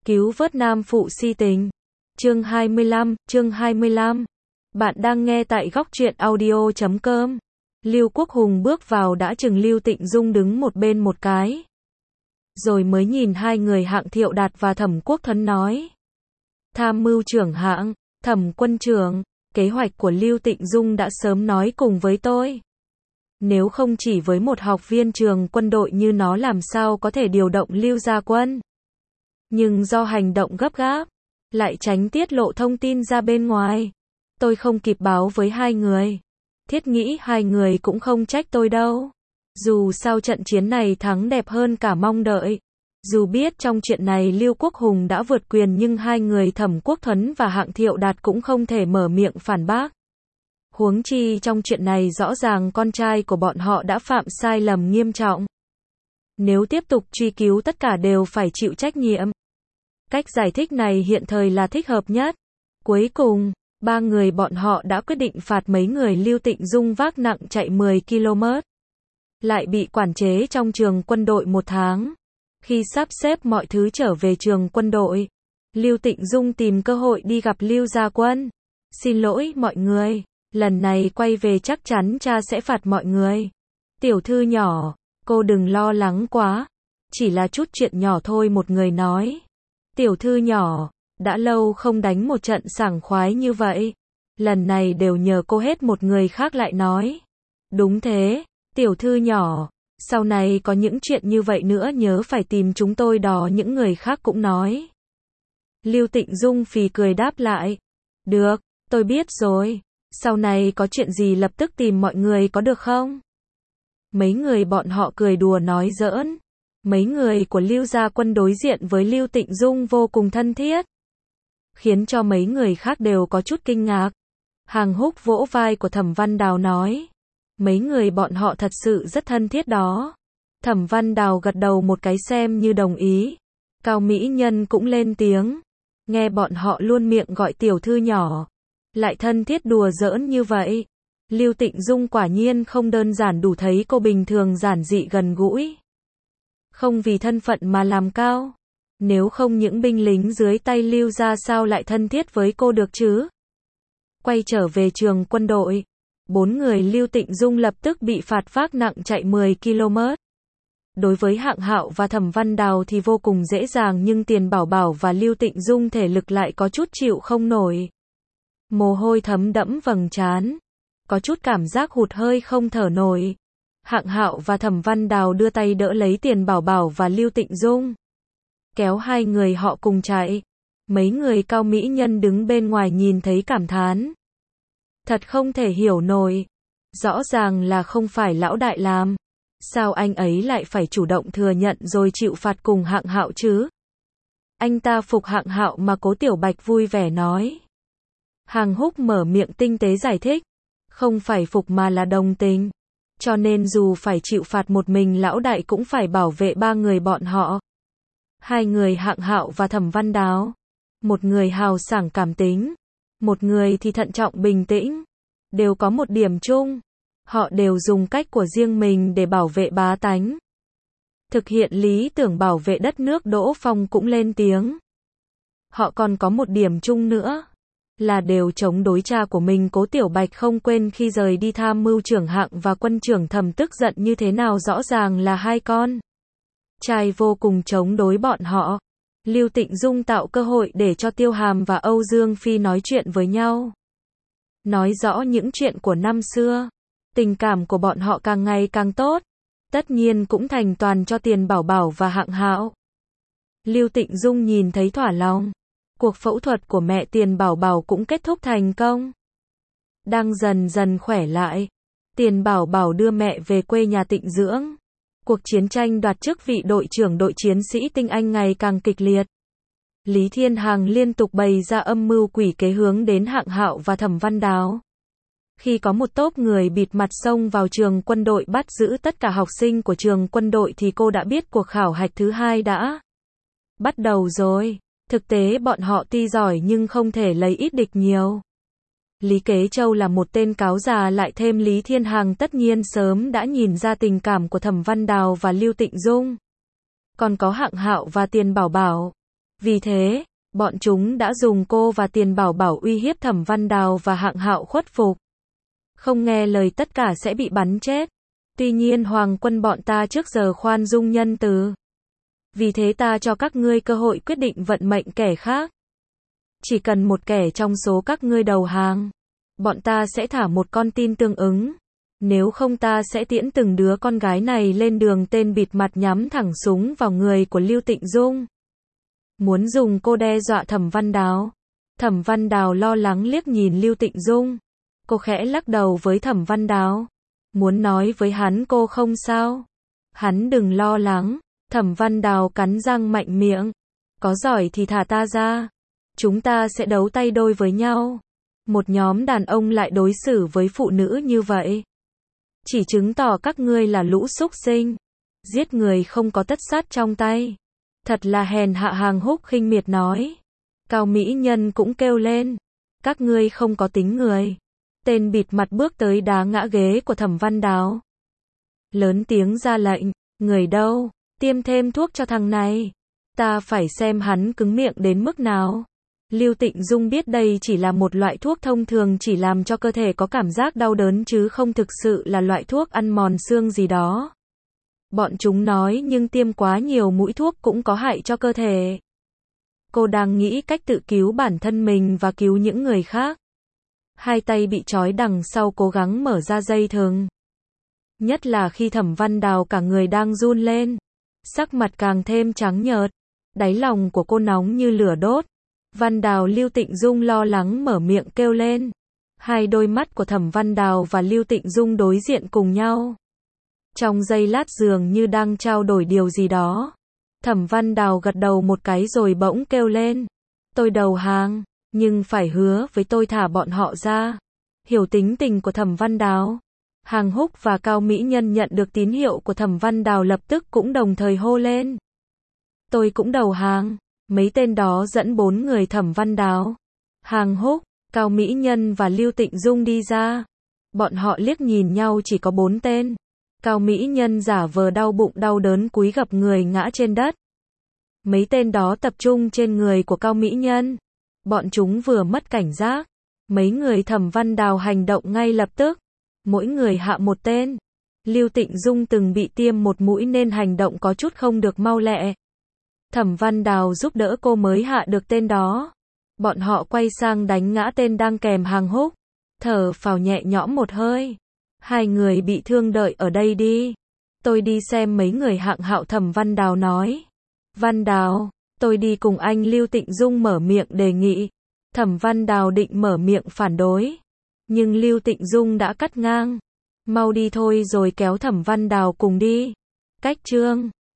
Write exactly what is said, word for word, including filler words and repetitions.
Cứu vớt nam phụ si tình. Chương hai mươi lăm, chương hai mươi lăm. Bạn đang nghe tại góc truyện audio chấm com. Lưu Quốc Hùng bước vào đã chừng Lưu Tịnh Dung đứng một bên một cái. Rồi mới nhìn hai người Hạng Thiệu Đạt và Thẩm Quốc Thuấn nói. Tham mưu trưởng Hạng, Thẩm quân trưởng, kế hoạch của Lưu Tịnh Dung đã sớm nói cùng với tôi. Nếu không chỉ với một học viên trường quân đội như nó làm sao có thể điều động Lưu gia quân. Nhưng do hành động gấp gáp, lại tránh tiết lộ thông tin ra bên ngoài. Tôi không kịp báo với hai người. Thiết nghĩ hai người cũng không trách tôi đâu. Dù sao trận chiến này thắng đẹp hơn cả mong đợi. Dù biết trong chuyện này Lưu Quốc Hùng đã vượt quyền nhưng hai người Thẩm Quốc Thuấn và Hạng Thiệu Đạt cũng không thể mở miệng phản bác. Huống chi trong chuyện này rõ ràng con trai của bọn họ đã phạm sai lầm nghiêm trọng. Nếu tiếp tục truy cứu tất cả đều phải chịu trách nhiệm. Cách giải thích này hiện thời là thích hợp nhất. Cuối cùng, ba người bọn họ đã quyết định phạt mấy người Lưu Tịnh Dung vác nặng chạy mười ki lô mét. Lại bị quản chế trong trường quân đội một tháng. Khi sắp xếp mọi thứ trở về trường quân đội, Lưu Tịnh Dung tìm cơ hội đi gặp Lưu gia quân. Xin lỗi mọi người, lần này quay về chắc chắn cha sẽ phạt mọi người. Tiểu thư nhỏ, cô đừng lo lắng quá. Chỉ là chút chuyện nhỏ thôi, một người nói. Tiểu thư nhỏ, đã lâu không đánh một trận sảng khoái như vậy. Lần này đều nhờ cô hết, một người khác lại nói. Đúng thế, tiểu thư nhỏ, sau này có những chuyện như vậy nữa nhớ phải tìm chúng tôi đó, những người khác cũng nói. Lưu Tịnh Dung phì cười đáp lại. Được, tôi biết rồi. Sau này có chuyện gì lập tức tìm mọi người có được không? Mấy người bọn họ cười đùa nói giỡn. Mấy người của Lưu gia quân đối diện với Lưu Tịnh Dung vô cùng thân thiết. Khiến cho mấy người khác đều có chút kinh ngạc. Hàng Húc vỗ vai của Thẩm Văn Đào nói. Mấy người bọn họ thật sự rất thân thiết đó. Thẩm Văn Đào gật đầu một cái xem như đồng ý. Cao Mỹ Nhân cũng lên tiếng. Nghe bọn họ luôn miệng gọi tiểu thư nhỏ. Lại thân thiết đùa giỡn như vậy. Lưu Tịnh Dung quả nhiên không đơn giản, đủ thấy cô bình thường giản dị gần gũi. Không vì thân phận mà làm cao. Nếu không những binh lính dưới tay Lưu gia sao lại thân thiết với cô được chứ? Quay trở về trường quân đội, bốn người Lưu Tịnh Dung lập tức bị phạt vác nặng chạy mười ki lô mét. Đối với Hạng Hạo và Thẩm Văn Đào thì vô cùng dễ dàng, nhưng Tiền Bảo Bảo và Lưu Tịnh Dung thể lực lại có chút chịu không nổi. Mồ hôi thấm đẫm vầng trán, có chút cảm giác hụt hơi không thở nổi. Hạng Hạo và Thẩm Văn Đào đưa tay đỡ lấy Tiền Bảo Bảo và Lưu Tịnh Dung, kéo hai người họ cùng chạy. Mấy người Cao Mỹ Nhân đứng bên ngoài nhìn thấy cảm thán. Thật không thể hiểu nổi. Rõ ràng là không phải lão đại làm. Sao anh ấy lại phải chủ động thừa nhận rồi chịu phạt cùng Hạng Hạo chứ? Anh ta phục Hạng Hạo mà Cố Tiểu Bạch vui vẻ nói. Hàng Húc mở miệng tinh tế giải thích. Không phải phục mà là đồng tình. Cho nên dù phải chịu phạt một mình lão đại cũng phải bảo vệ ba người bọn họ. Hai người Hạng Hạo và Thẩm Văn Đào. Một người hào sảng cảm tính. Một người thì thận trọng bình tĩnh. Đều có một điểm chung. Họ đều dùng cách của riêng mình để bảo vệ bá tánh. Thực hiện lý tưởng bảo vệ đất nước. Đỗ Phong cũng lên tiếng. Họ còn có một điểm chung nữa. Là đều chống đối cha của mình. Cố Tiểu Bạch không quên khi rời đi tham mưu trưởng Hạng và quân trưởng Thẩm tức giận như thế nào, rõ ràng là hai con trai vô cùng chống đối bọn họ. Lưu Tịnh Dung tạo cơ hội để cho Tiêu Hàm và Âu Dương Phi nói chuyện với nhau. Nói rõ những chuyện của năm xưa. Tình cảm của bọn họ càng ngày càng tốt. Tất nhiên cũng thành toàn cho Tiền Bảo Bảo và Hạng Hạo. Lưu Tịnh Dung nhìn thấy thỏa lòng. Cuộc phẫu thuật của mẹ Tiền Bảo Bảo cũng kết thúc thành công. Đang dần dần khỏe lại. Tiền Bảo Bảo đưa mẹ về quê nhà tịnh dưỡng. Cuộc chiến tranh đoạt chức vị đội trưởng đội chiến sĩ tinh anh ngày càng kịch liệt. Lý Thiên Hằng liên tục bày ra âm mưu quỷ kế hướng đến Hạng Hạo và Thẩm Văn Đào. Khi có một tốp người bịt mặt xông vào trường quân đội bắt giữ tất cả học sinh của trường quân đội thì cô đã biết cuộc khảo hạch thứ hai đã bắt đầu rồi. Thực tế bọn họ tuy giỏi nhưng không thể lấy ít địch nhiều. Lý Kế Châu là một tên cáo già, lại thêm Lý Thiên Hằng tất nhiên sớm đã nhìn ra tình cảm của Thẩm Văn Đào và Lưu Tịnh Dung. Còn có Hạng Hạo và Tiền Bảo Bảo. Vì thế, bọn chúng đã dùng cô và tiền bảo bảo uy hiếp Thẩm Văn Đào và Hạng Hạo khuất phục. Không nghe lời tất cả sẽ bị bắn chết. Tuy nhiên Hoàng quân bọn ta trước giờ khoan dung nhân từ. Vì thế ta cho các ngươi cơ hội quyết định vận mệnh kẻ khác. Chỉ cần một kẻ trong số các ngươi đầu hàng, bọn ta sẽ thả một con tin tương ứng. Nếu không ta sẽ tiễn từng đứa con gái này lên đường. Tên bịt mặt nhắm thẳng súng vào người của Lưu Tịnh Dung. Muốn dùng cô đe dọa Thẩm Văn Đào. Thẩm Văn Đào lo lắng liếc nhìn Lưu Tịnh Dung. Cô khẽ lắc đầu với Thẩm Văn Đào. Muốn nói với hắn cô không sao. Hắn đừng lo lắng. Thẩm Văn Đào cắn răng mạnh miệng. Có giỏi thì thả ta ra. Chúng ta sẽ đấu tay đôi với nhau. Một nhóm đàn ông lại đối xử với phụ nữ như vậy. Chỉ chứng tỏ các ngươi là lũ súc sinh. Giết người không có tất sát trong tay. Thật là hèn hạ. Hàng Húc khinh miệt nói. Cao mỹ nhân cũng kêu lên. Các ngươi không có tính người. Tên bịt mặt bước tới đá ngã ghế của Thẩm Văn Đào. Lớn tiếng ra lệnh. Người đâu? Tiêm thêm thuốc cho thằng này. Ta phải xem hắn cứng miệng đến mức nào. Lưu Tịnh Dung biết đây chỉ là một loại thuốc thông thường chỉ làm cho cơ thể có cảm giác đau đớn chứ không thực sự là loại thuốc ăn mòn xương gì đó. Bọn chúng nói nhưng tiêm quá nhiều mũi thuốc cũng có hại cho cơ thể. Cô đang nghĩ cách tự cứu bản thân mình và cứu những người khác. Hai tay bị trói đằng sau cố gắng mở ra dây thừng. Nhất là khi Thẩm Văn Đào cả người đang run lên. Sắc mặt càng thêm trắng nhợt. Đáy lòng của cô nóng như lửa đốt. Văn Đào Lưu Tịnh Dung lo lắng mở miệng kêu lên. Hai đôi mắt của Thẩm Văn Đào và Lưu Tịnh Dung đối diện cùng nhau. Trong giây lát dường như đang trao đổi điều gì đó. Thẩm Văn Đào gật đầu một cái rồi bỗng kêu lên. Tôi đầu hàng, nhưng phải hứa với tôi thả bọn họ ra. Hiểu tính tình của Thẩm Văn Đào. Hàng Húc và Cao Mỹ Nhân nhận được tín hiệu của Thẩm Văn Đào lập tức cũng đồng thời hô lên. Tôi cũng đầu hàng. Mấy tên đó dẫn bốn người Thẩm Văn Đào, Hàng Húc, Cao Mỹ Nhân và Lưu Tịnh Dung đi ra. Bọn họ liếc nhìn nhau chỉ có bốn tên. Cao Mỹ Nhân giả vờ đau bụng đau đớn cúi gập người ngã trên đất. Mấy tên đó tập trung trên người của Cao Mỹ Nhân. Bọn chúng vừa mất cảnh giác. Mấy người Thẩm Văn Đào hành động ngay lập tức. Mỗi người hạ một tên. Lưu Tịnh Dung từng bị tiêm một mũi nên hành động có chút không được mau lẹ. Thẩm Văn Đào giúp đỡ cô mới hạ được tên đó. Bọn họ quay sang đánh ngã tên đang kèm Hàng Húc. Thở phào nhẹ nhõm một hơi. Hai người bị thương đợi ở đây đi. Tôi đi xem mấy người. Hạng Hạo. Thẩm Văn Đào nói. Văn Đào, tôi đi cùng anh. Lưu Tịnh Dung mở miệng đề nghị. Thẩm Văn Đào định mở miệng phản đối. Nhưng Lưu Tịnh Dung đã cắt ngang. Mau đi thôi rồi kéo Thẩm Văn Đào cùng đi. Cách chương